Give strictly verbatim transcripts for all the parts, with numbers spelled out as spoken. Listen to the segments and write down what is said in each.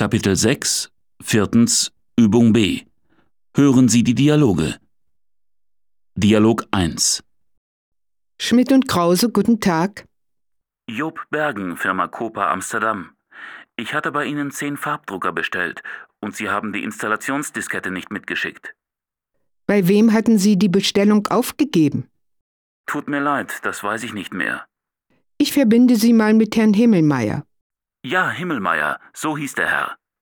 Kapitel sechs, viertens, Übung B. Hören Sie die Dialoge. Dialog eins. Schmidt und Krause, guten Tag. Job Bergen, Firma Copa Amsterdam. Ich hatte bei Ihnen zehn Farbdrucker bestellt und Sie haben die Installationsdiskette nicht mitgeschickt. Bei wem hatten Sie die Bestellung aufgegeben? Tut mir leid, das weiß ich nicht mehr. Ich verbinde Sie mal mit Herrn Himmelmeier. Ja, Himmelmeier, so hieß der Herr.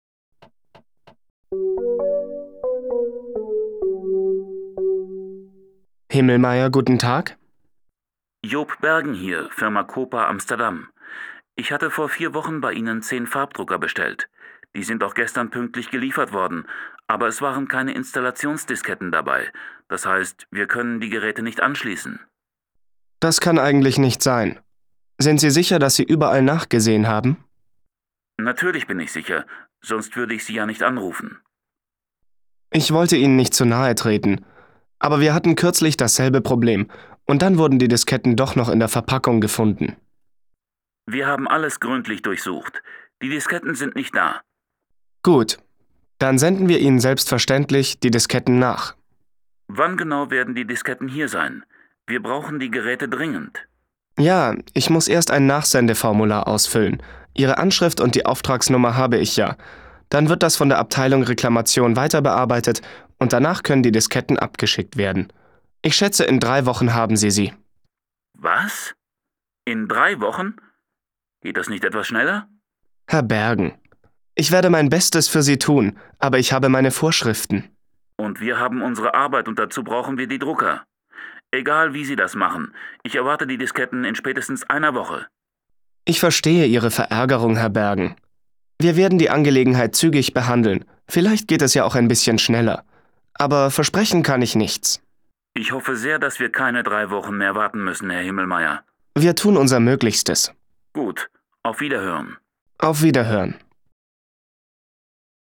Himmelmeier, guten Tag. Job Bergen hier, Firma Copa Amsterdam. Ich hatte vor vier Wochen bei Ihnen zehn Farbdrucker bestellt. Die sind auch gestern pünktlich geliefert worden, aber es waren keine Installationsdisketten dabei. Das heißt, wir können die Geräte nicht anschließen. Das kann eigentlich nicht sein. Sind Sie sicher, dass Sie überall nachgesehen haben? Natürlich bin ich sicher, sonst würde ich Sie ja nicht anrufen. Ich wollte Ihnen nicht zu nahe treten, aber wir hatten kürzlich dasselbe Problem und dann wurden die Disketten doch noch in der Verpackung gefunden. Wir haben alles gründlich durchsucht. Die Disketten sind nicht da. Gut, dann senden wir Ihnen selbstverständlich die Disketten nach. Wann genau werden die Disketten hier sein? Wir brauchen die Geräte dringend. Ja, ich muss erst ein Nachsendeformular ausfüllen. Ihre Anschrift und die Auftragsnummer habe ich ja. Dann wird das von der Abteilung Reklamation weiter bearbeitet und danach können die Disketten abgeschickt werden. Ich schätze, in drei Wochen haben Sie sie. Was? In drei Wochen? Geht das nicht etwas schneller? Herr Bergen, ich werde mein Bestes für Sie tun, aber ich habe meine Vorschriften. Und wir haben unsere Arbeit und dazu brauchen wir die Drucker. Egal wie Sie das machen, ich erwarte die Disketten in spätestens einer Woche. Ich verstehe Ihre Verärgerung, Herr Bergen. Wir werden die Angelegenheit zügig behandeln. Vielleicht geht es ja auch ein bisschen schneller. Aber versprechen kann ich nichts. Ich hoffe sehr, dass wir keine drei Wochen mehr warten müssen, Herr Himmelmeier. Wir tun unser Möglichstes. Gut, auf Wiederhören. Auf Wiederhören.